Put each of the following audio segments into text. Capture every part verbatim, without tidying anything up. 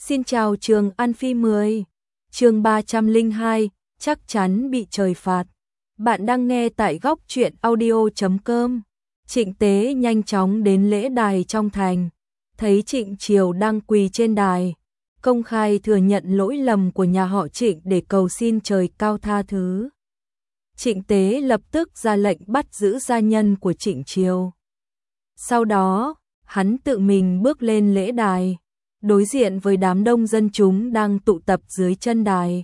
Xin chào Trường An Phi mười. Chương ba trăm lẻ hai, chắc chắn bị trời phạt. Bạn đang nghe tại góc truyện audio chấm com. Trịnh Tế nhanh chóng đến lễ đài trong thành, thấy Trịnh Triều đang quỳ trên đài, công khai thừa nhận lỗi lầm của nhà họ Trịnh để cầu xin trời cao tha thứ. Trịnh Tế lập tức ra lệnh bắt giữ gia nhân của Trịnh Triều. Sau đó, hắn tự mình bước lên lễ đài, đối diện với đám đông dân chúng đang tụ tập dưới chân đài.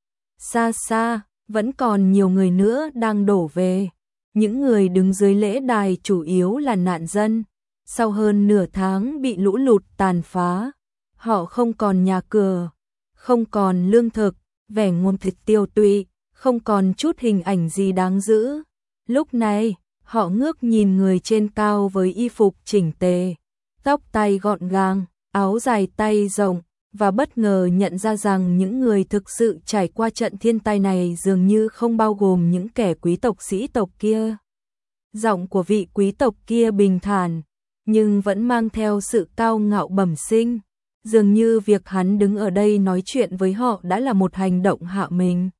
Xa xa, vẫn còn nhiều người nữa đang đổ về. Những người đứng dưới lễ đài chủ yếu là nạn dân. Sau hơn nửa tháng bị lũ lụt tàn phá, họ không còn nhà cửa, không còn lương thực, vẻ ngôn thịt tiêu tụy, không còn chút hình ảnh gì đáng giữ. Lúc này, họ ngước nhìn người trên cao với y phục chỉnh tề, tóc tai gọn gàng, áo dài tay rộng, và bất ngờ nhận ra rằng những người thực sự trải qua trận thiên tai này dường như không bao gồm những kẻ quý tộc sĩ tộc kia. Giọng của vị quý tộc kia bình thản, nhưng vẫn mang theo sự cao ngạo bẩm sinh, dường như việc hắn đứng ở đây nói chuyện với họ đã là một hành động hạ mình.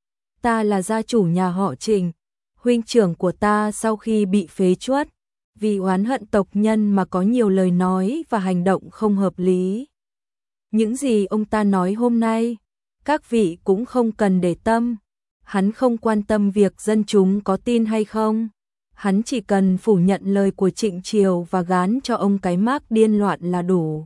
Ta là gia chủ nhà họ Trịnh, huynh trưởng của ta sau khi bị phế truất, vì oán hận tộc nhân mà có nhiều lời nói và hành động không hợp lý. Những gì ông ta nói hôm nay, các vị cũng không cần để tâm. Hắn không quan tâm việc dân chúng có tin hay không. Hắn chỉ cần phủ nhận lời của Trịnh Triều và gán cho ông cái mác điên loạn là đủ.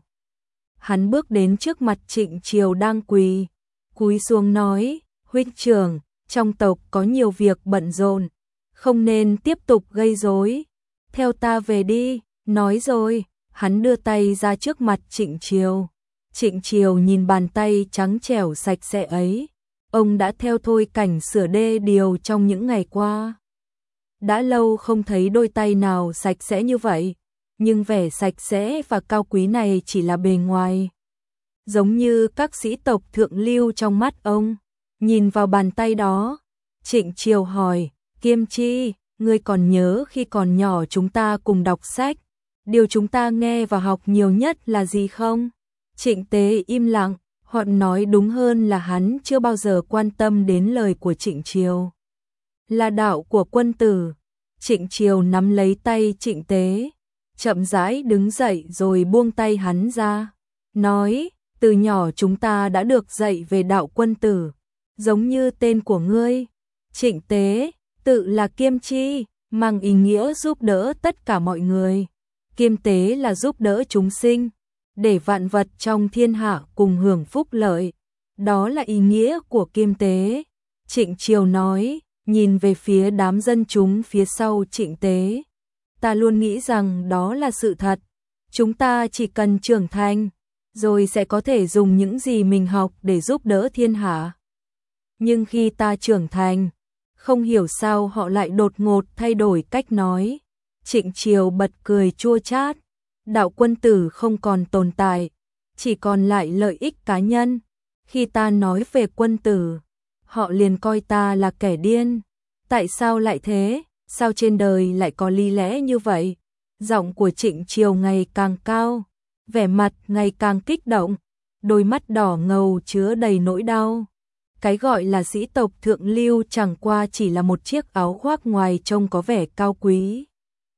Hắn bước đến trước mặt Trịnh Triều đang quỳ, cúi xuống nói, huynh trưởng, trong tộc có nhiều việc bận rộn, không nên tiếp tục gây rối. Theo ta về đi, nói rồi, hắn đưa tay ra trước mặt Trịnh Triều. Trịnh Triều nhìn bàn tay trắng trẻo sạch sẽ ấy, ông đã theo Thôi Cảnh sửa đê điều trong những ngày qua. Đã lâu không thấy đôi tay nào sạch sẽ như vậy, nhưng vẻ sạch sẽ và cao quý này chỉ là bề ngoài. Giống như các sĩ tộc thượng lưu trong mắt ông. Nhìn vào bàn tay đó, Trịnh Triều hỏi, Kiêm Chi, ngươi còn nhớ khi còn nhỏ chúng ta cùng đọc sách, điều chúng ta nghe và học nhiều nhất là gì không? Trịnh Tế im lặng, hoặc nói đúng hơn là hắn chưa bao giờ quan tâm đến lời của Trịnh Triều. Là đạo của quân tử. Trịnh Triều nắm lấy tay Trịnh Tế, chậm rãi đứng dậy rồi buông tay hắn ra, nói, từ nhỏ chúng ta đã được dạy về đạo quân tử, giống như tên của ngươi. Trịnh Tế, tự là Kiêm Chi, mang ý nghĩa giúp đỡ tất cả mọi người. Kiêm Tế là giúp đỡ chúng sinh, để vạn vật trong thiên hạ cùng hưởng phúc lợi. Đó là ý nghĩa của Kiêm Tế. Trịnh Triều nói, nhìn về phía đám dân chúng phía sau Trịnh Tế. Ta luôn nghĩ rằng đó là sự thật. Chúng ta chỉ cần trưởng thành, rồi sẽ có thể dùng những gì mình học để giúp đỡ thiên hạ. Nhưng khi ta trưởng thành, không hiểu sao họ lại đột ngột thay đổi cách nói. Trịnh Triều bật cười chua chát. Đạo quân tử không còn tồn tại, chỉ còn lại lợi ích cá nhân. Khi ta nói về quân tử, họ liền coi ta là kẻ điên. Tại sao lại thế? Sao trên đời lại có lý lẽ như vậy? Giọng của Trịnh Triều ngày càng cao, vẻ mặt ngày càng kích động, đôi mắt đỏ ngầu chứa đầy nỗi đau. Cái gọi là sĩ tộc thượng lưu chẳng qua chỉ là một chiếc áo khoác ngoài trông có vẻ cao quý.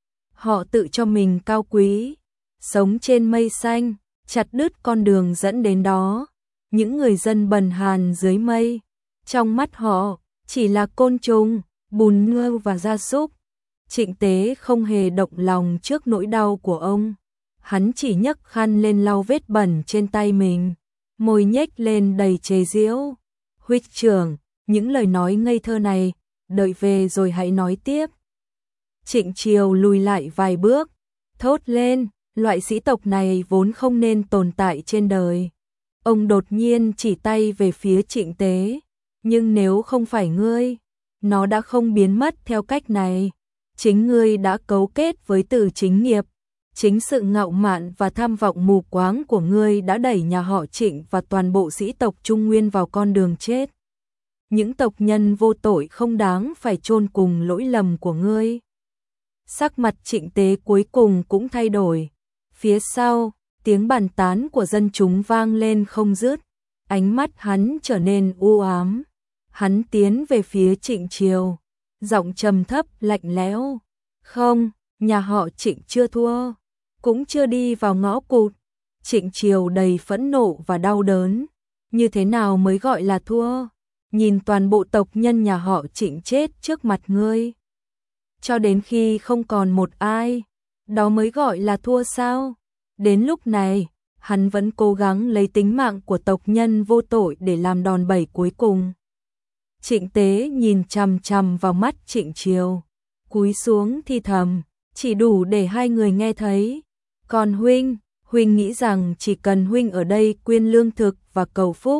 Họ tự cho mình cao quý, sống trên mây xanh, chặt đứt con đường dẫn đến đó. Những người dân bần hàn dưới mây, trong mắt họ chỉ là côn trùng, bùn nhơ và gia súc. Trịnh Tế không hề động lòng trước nỗi đau của ông. Hắn chỉ nhấc khăn lên lau vết bẩn trên tay mình, môi nhếch lên đầy chế giễu. Huynh trưởng, những lời nói ngây thơ này, đợi về rồi hãy nói tiếp. Trịnh Triều lùi lại vài bước, thốt lên, loại sĩ tộc này vốn không nên tồn tại trên đời. Ông đột nhiên chỉ tay về phía Trịnh Tế, nhưng nếu không phải ngươi, nó đã không biến mất theo cách này. Chính ngươi đã cấu kết với Từ Chính Nghiệp, chính sự ngạo mạn và tham vọng mù quáng của ngươi đã đẩy nhà họ Trịnh và toàn bộ sĩ tộc Trung Nguyên vào con đường chết. Những tộc nhân vô tội không đáng phải chôn cùng lỗi lầm của ngươi. Sắc mặt Trịnh Tế cuối cùng cũng thay đổi. Phía sau, tiếng bàn tán của dân chúng vang lên không dứt, ánh mắt hắn trở nên u ám. Hắn tiến về phía Trịnh Triều, giọng trầm thấp lạnh lẽo, "Không, nhà họ Trịnh chưa thua, cũng chưa đi vào ngõ cụt." Trịnh Triều đầy phẫn nộ và đau đớn, như thế nào mới gọi là thua? Nhìn toàn bộ tộc nhân nhà họ Trịnh chết trước mặt ngươi, cho đến khi không còn một ai, đó mới gọi là thua sao? Đến lúc này, hắn vẫn cố gắng lấy tính mạng của tộc nhân vô tội để làm đòn bẩy cuối cùng. Trịnh Tế nhìn chằm chằm vào mắt Trịnh Triều, cúi xuống thì thầm, chỉ đủ để hai người nghe thấy. "Còn huynh, huynh nghĩ rằng chỉ cần huynh ở đây quyên lương thực và cầu phúc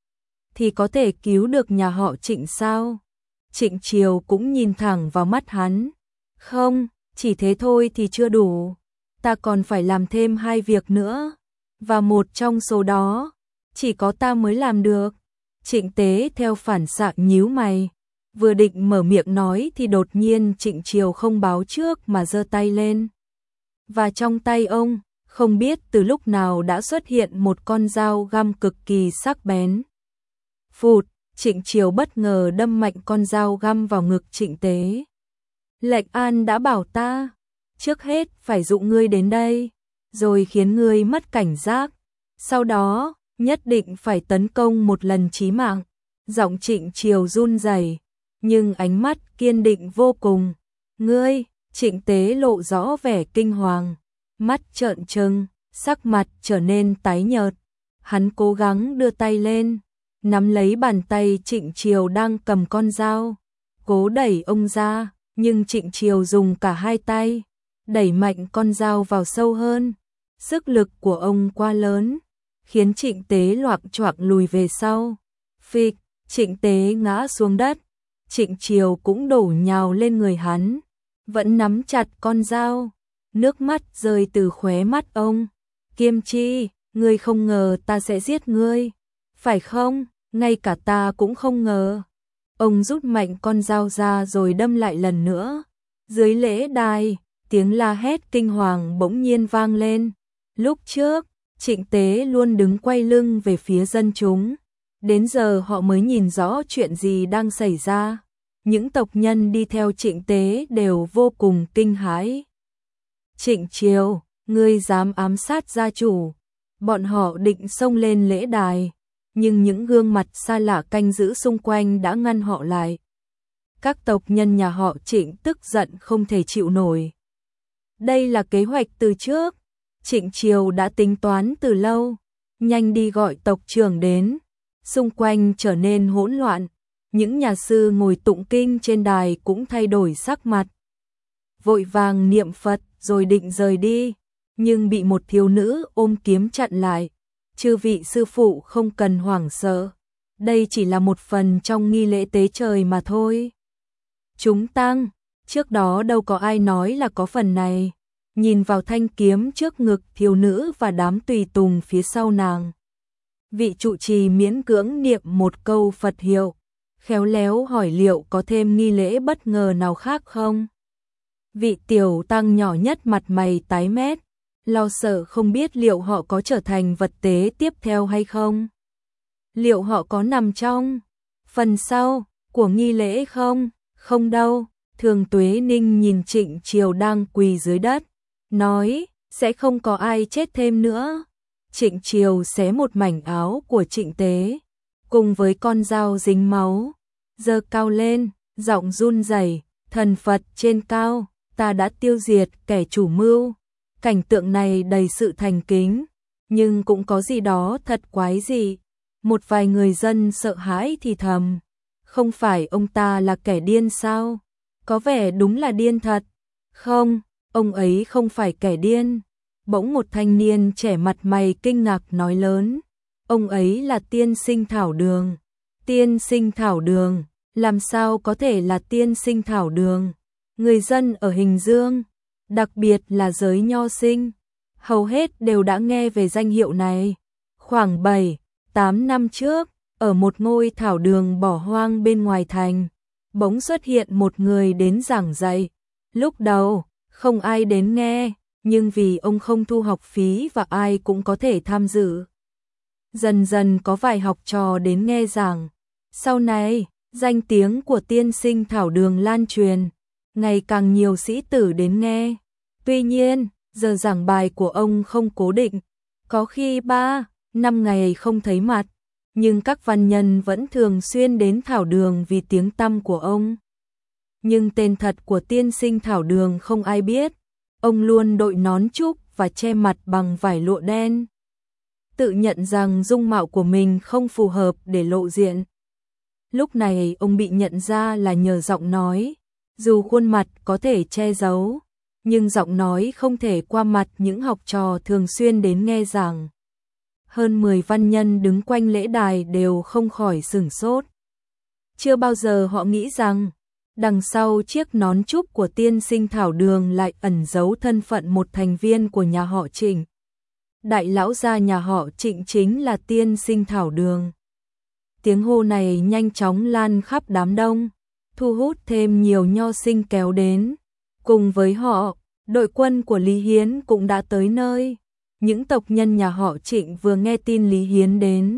thì có thể cứu được nhà họ Trịnh sao?" Trịnh Triều cũng nhìn thẳng vào mắt hắn. "Không, chỉ thế thôi thì chưa đủ. Ta còn phải làm thêm hai việc nữa, và một trong số đó chỉ có ta mới làm được." Trịnh Tế theo phản xạ nhíu mày, vừa định mở miệng nói thì đột nhiên Trịnh Triều không báo trước mà giơ tay lên. Và trong tay ông, không biết từ lúc nào đã xuất hiện một con dao găm cực kỳ sắc bén. Phụt, Trịnh Triều bất ngờ đâm mạnh con dao găm vào ngực Trịnh Tế. "Lệnh An đã bảo ta, trước hết phải dụ ngươi đến đây, rồi khiến ngươi mất cảnh giác. Sau đó, nhất định phải tấn công một lần chí mạng." Giọng Trịnh Triều run rẩy, nhưng ánh mắt kiên định vô cùng. "Ngươi?" Trịnh Tế lộ rõ vẻ kinh hoàng, mắt trợn trừng, sắc mặt trở nên tái nhợt. Hắn cố gắng đưa tay lên, nắm lấy bàn tay Trịnh Triều đang cầm con dao, cố đẩy ông ra, nhưng Trịnh Triều dùng cả hai tay, đẩy mạnh con dao vào sâu hơn. Sức lực của ông quá lớn, khiến Trịnh Tế loạng choạng lùi về sau. Phịch, Trịnh Tế ngã xuống đất, Trịnh Triều cũng đổ nhào lên người hắn, vẫn nắm chặt con dao, nước mắt rơi từ khóe mắt ông. "Kiêm Chi, ngươi không ngờ ta sẽ giết ngươi, phải không?" "Ngay cả ta cũng không ngờ." Ông rút mạnh con dao ra rồi đâm lại lần nữa. Dưới lễ đài, tiếng la hét kinh hoàng bỗng nhiên vang lên. Lúc trước, Trịnh Tế luôn đứng quay lưng về phía dân chúng. Đến giờ họ mới nhìn rõ chuyện gì đang xảy ra. Những tộc nhân đi theo Trịnh Tế đều vô cùng kinh hãi. "Trịnh Triều, ngươi dám ám sát gia chủ." Bọn họ định xông lên lễ đài, nhưng những gương mặt xa lạ canh giữ xung quanh đã ngăn họ lại. Các tộc nhân nhà họ Trịnh tức giận không thể chịu nổi. Đây là kế hoạch từ trước, Trịnh Triều đã tính toán từ lâu. "Nhanh đi gọi tộc trưởng đến." Xung quanh trở nên hỗn loạn, những nhà sư ngồi tụng kinh trên đài cũng thay đổi sắc mặt. Vội vàng niệm Phật rồi định rời đi, nhưng bị một thiếu nữ ôm kiếm chặn lại. "Chư vị sư phụ không cần hoảng sợ, đây chỉ là một phần trong nghi lễ tế trời mà thôi." "Chúng tăng, trước đó đâu có ai nói là có phần này." Nhìn vào thanh kiếm trước ngực thiếu nữ và đám tùy tùng phía sau nàng, vị trụ trì miễn cưỡng niệm một câu Phật hiệu, khéo léo hỏi liệu có thêm nghi lễ bất ngờ nào khác không. Vị tiểu tăng nhỏ nhất mặt mày tái mét, lo sợ không biết liệu họ có trở thành vật tế tiếp theo hay không. Liệu họ có nằm trong phần sau của nghi lễ không? Không đâu. Thường Tuế Ninh nhìn Trịnh Triều đang quỳ dưới đất, nói sẽ không có ai chết thêm nữa. Trịnh Triều xé một mảnh áo của Trịnh Tế, cùng với con dao dính máu, giơ cao lên, giọng run rẩy, "Thần Phật trên cao, ta đã tiêu diệt kẻ chủ mưu." Cảnh tượng này đầy sự thành kính, nhưng cũng có gì đó thật quái dị. Một vài người dân sợ hãi thì thầm, không phải ông ta là kẻ điên sao? Có vẻ đúng là điên thật. Không, ông ấy không phải kẻ điên. Bỗng một thanh niên trẻ mặt mày kinh ngạc nói lớn, ông ấy là tiên sinh Thảo Đường. Tiên sinh Thảo Đường, làm sao có thể là tiên sinh Thảo Đường? Người dân ở Hình Dương, đặc biệt là giới nho sinh, hầu hết đều đã nghe về danh hiệu này. Khoảng bảy, tám năm trước, ở một ngôi thảo đường bỏ hoang bên ngoài thành, bỗng xuất hiện một người đến giảng dạy. Lúc đầu, không ai đến nghe, nhưng vì ông không thu học phí và ai cũng có thể tham dự. Dần dần có vài học trò đến nghe giảng. Sau này, danh tiếng của tiên sinh Thảo Đường lan truyền, ngày càng nhiều sĩ tử đến nghe. Tuy nhiên, giờ giảng bài của ông không cố định, có khi ba, năm ngày không thấy mặt, nhưng các văn nhân vẫn thường xuyên đến Thảo Đường vì tiếng tăm của ông. Nhưng tên thật của tiên sinh Thảo Đường không ai biết, ông luôn đội nón trúc và che mặt bằng vải lụa đen. Tự nhận rằng dung mạo của mình không phù hợp để lộ diện. Lúc này ông bị nhận ra là nhờ giọng nói, dù khuôn mặt có thể che giấu, nhưng giọng nói không thể qua mặt những học trò thường xuyên đến nghe giảng. Hơn mười văn nhân đứng quanh lễ đài đều không khỏi sửng sốt. Chưa bao giờ họ nghĩ rằng, đằng sau chiếc nón trúc của tiên sinh Thảo Đường lại ẩn giấu thân phận một thành viên của nhà họ Trịnh. Đại lão gia nhà họ Trịnh chính là tiên sinh Thảo Đường. Tiếng hô này nhanh chóng lan khắp đám đông, thu hút thêm nhiều nho sinh kéo đến. Cùng với họ, đội quân của Lý Hiến cũng đã tới nơi. Những tộc nhân nhà họ Trịnh vừa nghe tin Lý Hiến đến,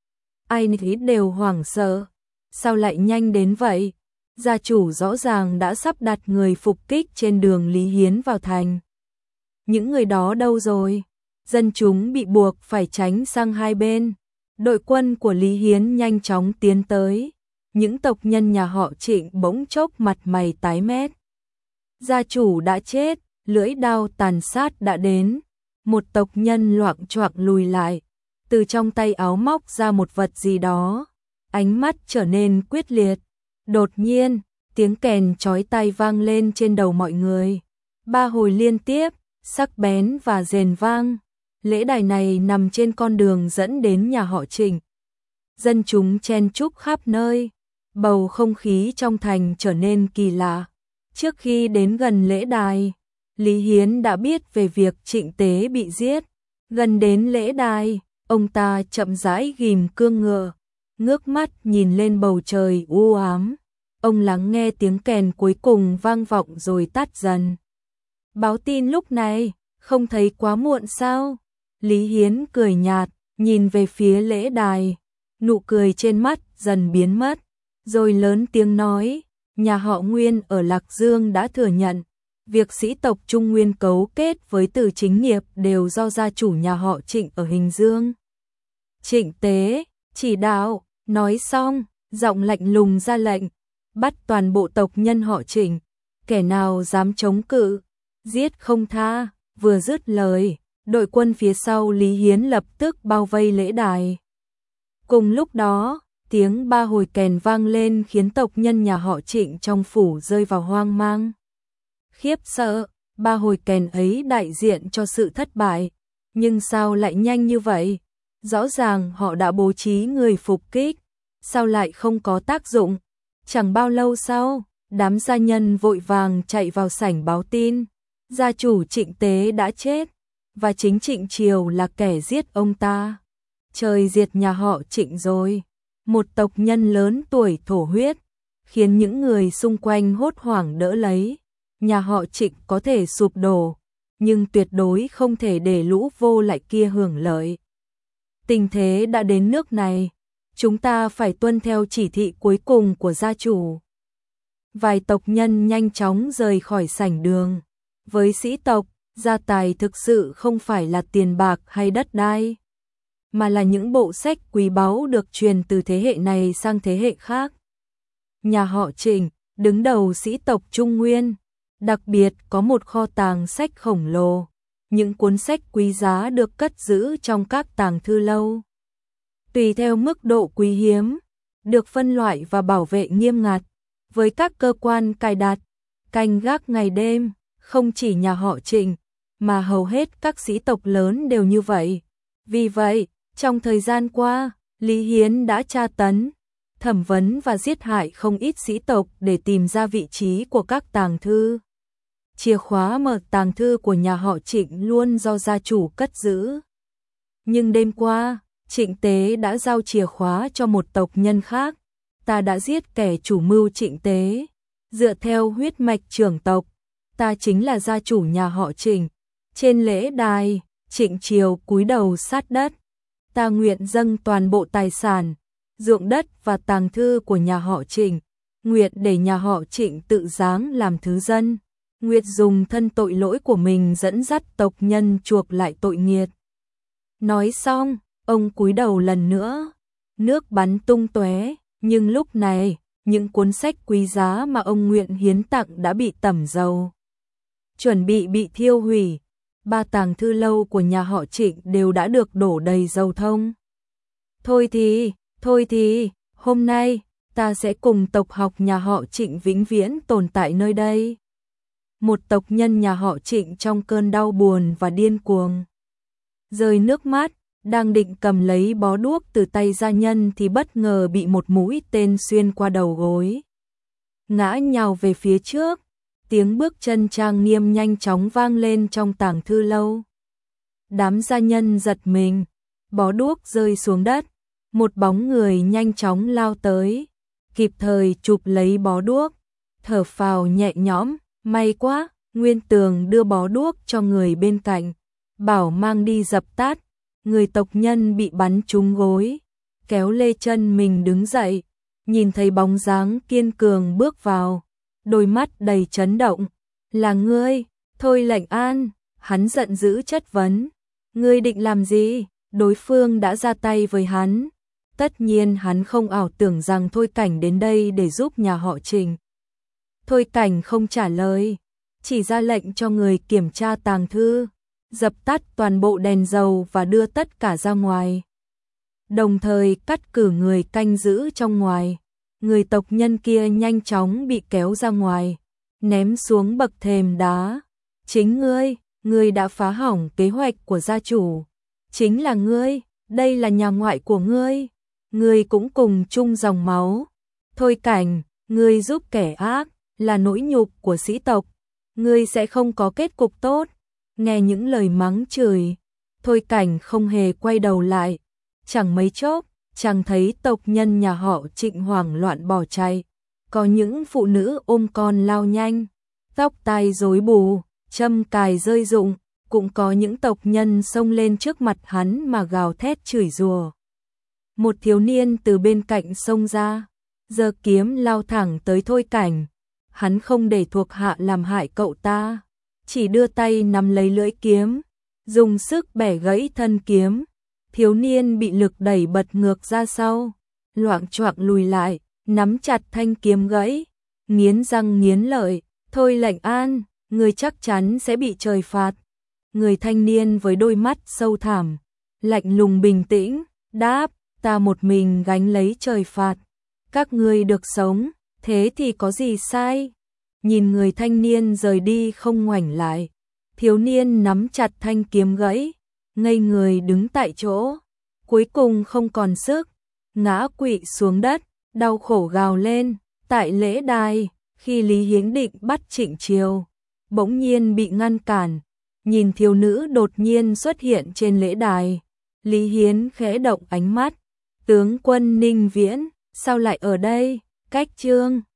ai nấy đều hoảng sợ. Sao lại nhanh đến vậy? Gia chủ rõ ràng đã sắp đặt người phục kích trên đường Lý Hiến vào thành. Những người đó đâu rồi? Dân chúng bị buộc phải tránh sang hai bên. Đội quân của Lý Hiến nhanh chóng tiến tới. Những tộc nhân nhà họ Trịnh bỗng chốc mặt mày tái mét. Gia chủ đã chết, lưỡi đao tàn sát đã đến. Một tộc nhân loạng choạng lùi lại, từ trong tay áo móc ra một vật gì đó, ánh mắt trở nên quyết liệt. Đột nhiên, tiếng kèn chói tai vang lên trên đầu mọi người. Ba hồi liên tiếp, sắc bén và rền vang. Lễ đài này nằm trên con đường dẫn đến nhà họ Trịnh. Dân chúng chen chúc khắp nơi, bầu không khí trong thành trở nên kỳ lạ. Trước khi đến gần lễ đài, Lý Hiến đã biết về việc Trịnh Tế bị giết. Gần đến lễ đài, ông ta chậm rãi ghim cương ngựa, ngước mắt nhìn lên bầu trời u ám. Ông lắng nghe tiếng kèn cuối cùng vang vọng rồi tắt dần. Báo tin lúc này, không thấy quá muộn sao? Lý Hiến cười nhạt, nhìn về phía lễ đài, nụ cười trên mắt dần biến mất, rồi lớn tiếng nói, nhà họ Nguyên ở Lạc Dương đã thừa nhận, việc sĩ tộc Trung Nguyên cấu kết với Từ Chính Nghiệp đều do gia chủ nhà họ Trịnh ở Hình Dương. Trịnh Tế, chỉ đạo, nói xong, giọng lạnh lùng ra lệnh, bắt toàn bộ tộc nhân họ Trịnh, kẻ nào dám chống cự, giết không tha. Vừa dứt lời, đội quân phía sau Lý Hiến lập tức bao vây lễ đài. Cùng lúc đó, tiếng ba hồi kèn vang lên khiến tộc nhân nhà họ Trịnh trong phủ rơi vào hoang mang. Khiếp sợ, ba hồi kèn ấy đại diện cho sự thất bại, nhưng sao lại nhanh như vậy? Rõ ràng họ đã bố trí người phục kích, sao lại không có tác dụng? Chẳng bao lâu sau, đám gia nhân vội vàng chạy vào sảnh báo tin, gia chủ Trịnh Tế đã chết, và chính Trịnh Triều là kẻ giết ông ta. Trời diệt nhà họ Trịnh rồi. Một tộc nhân lớn tuổi thổ huyết, khiến những người xung quanh hốt hoảng đỡ lấy. Nhà họ Trịnh có thể sụp đổ, nhưng tuyệt đối không thể để lũ vô lại kia hưởng lợi. Tình thế đã đến nước này, chúng ta phải tuân theo chỉ thị cuối cùng của gia chủ. Vài tộc nhân nhanh chóng rời khỏi sảnh đường. Với sĩ tộc, gia tài thực sự không phải là tiền bạc hay đất đai, mà là những bộ sách quý báu được truyền từ thế hệ này sang thế hệ khác. Nhà họ Trịnh, đứng đầu sĩ tộc Trung Nguyên, đặc biệt có một kho tàng sách khổng lồ. Những cuốn sách quý giá được cất giữ trong các tàng thư lâu. Tùy theo mức độ quý hiếm, được phân loại và bảo vệ nghiêm ngặt, với các cơ quan cài đặt, canh gác ngày đêm. Không chỉ nhà họ Trịnh, mà hầu hết các sĩ tộc lớn đều như vậy. Vì vậy, trong thời gian qua, Lý Hiến đã tra tấn, thẩm vấn và giết hại không ít sĩ tộc để tìm ra vị trí của các tàng thư. Chìa khóa mở tàng thư của nhà họ Trịnh luôn do gia chủ cất giữ. Nhưng đêm qua, Trịnh Tế đã giao chìa khóa cho một tộc nhân khác. Ta đã giết kẻ chủ mưu Trịnh Tế. Dựa theo huyết mạch trưởng tộc, ta chính là gia chủ nhà họ Trịnh. Trên lễ đài, Trịnh Triều cúi đầu sát đất. Ta nguyện dâng toàn bộ tài sản, ruộng đất và tàng thư của nhà họ Trịnh, nguyện để nhà họ Trịnh tự giáng làm thứ dân, nguyện dùng thân tội lỗi của mình dẫn dắt tộc nhân chuộc lại tội nghiệt. Nói xong, ông cúi đầu lần nữa, nước bắn tung tóe, nhưng lúc này, những cuốn sách quý giá mà ông nguyện hiến tặng đã bị tẩm dầu, chuẩn bị bị thiêu hủy. Ba tàng thư lâu của nhà họ Trịnh đều đã được đổ đầy dầu thông. Thôi thì, thôi thì, hôm nay, ta sẽ cùng tộc học nhà họ Trịnh vĩnh viễn tồn tại nơi đây. Một tộc nhân nhà họ Trịnh trong cơn đau buồn và điên cuồng, rơi nước mắt, đang định cầm lấy bó đuốc từ tay gia nhân thì bất ngờ bị một mũi tên xuyên qua đầu gối. Ngã nhào về phía trước, tiếng bước chân trang nghiêm nhanh chóng vang lên trong tàng thư lâu. Đám gia nhân giật mình, bó đuốc rơi xuống đất, một bóng người nhanh chóng lao tới, kịp thời chụp lấy bó đuốc, thở phào nhẹ nhõm, may quá, Nguyên Tường đưa bó đuốc cho người bên cạnh, bảo mang đi dập tắt. Người tộc nhân bị bắn trúng gối, kéo lê chân mình đứng dậy, nhìn thấy bóng dáng kiên cường bước vào, đôi mắt đầy chấn động. Là ngươi, Thôi Lệnh An, hắn giận dữ chất vấn. Ngươi định làm gì? Đối phương đã ra tay với hắn. Tất nhiên hắn không ảo tưởng rằng Thôi Cảnh đến đây để giúp nhà họ Trịnh. Thôi Cảnh không trả lời, chỉ ra lệnh cho người kiểm tra tàng thư, dập tắt toàn bộ đèn dầu và đưa tất cả ra ngoài. Đồng thời cắt cử người canh giữ trong ngoài. Người tộc nhân kia nhanh chóng bị kéo ra ngoài, ném xuống bậc thềm đá. Chính ngươi, ngươi đã phá hỏng kế hoạch của gia chủ. Chính là ngươi, đây là nhà ngoại của ngươi. Ngươi cũng cùng chung dòng máu. Thôi Cảnh, ngươi giúp kẻ ác, là nỗi nhục của sĩ tộc. Ngươi sẽ không có kết cục tốt. Nghe những lời mắng chửi, Thôi Cảnh không hề quay đầu lại. Chẳng mấy chốc, chàng thấy tộc nhân nhà họ Trịnh hoảng loạn bỏ chạy. Có những phụ nữ ôm con lao nhanh, tóc tai rối bù, châm cài rơi rụng. Cũng có những tộc nhân xông lên trước mặt hắn mà gào thét chửi rủa. Một thiếu niên từ bên cạnh xông ra, giơ kiếm lao thẳng tới Thôi Cảnh. Hắn không để thuộc hạ làm hại cậu ta, chỉ đưa tay nắm lấy lưỡi kiếm, dùng sức bẻ gãy thân kiếm. Thiếu niên bị lực đẩy bật ngược ra sau, loạng choạng lùi lại, nắm chặt thanh kiếm gãy, nghiến răng nghiến lợi. Thôi Lệnh An, người chắc chắn sẽ bị trời phạt. Người thanh niên với đôi mắt sâu thẳm, lạnh lùng bình tĩnh, đáp, ta một mình gánh lấy trời phạt. Các ngươi được sống, thế thì có gì sai? Nhìn người thanh niên rời đi không ngoảnh lại, thiếu niên nắm chặt thanh kiếm gãy, ngây người đứng tại chỗ, cuối cùng không còn sức, ngã quỵ xuống đất, đau khổ gào lên. Tại lễ đài, khi Lý Hiến định bắt Trịnh Triều, bỗng nhiên bị ngăn cản. Nhìn thiếu nữ đột nhiên xuất hiện trên lễ đài, Lý Hiến khẽ động ánh mắt. Tướng quân Ninh Viễn, sao lại ở đây? Cách chương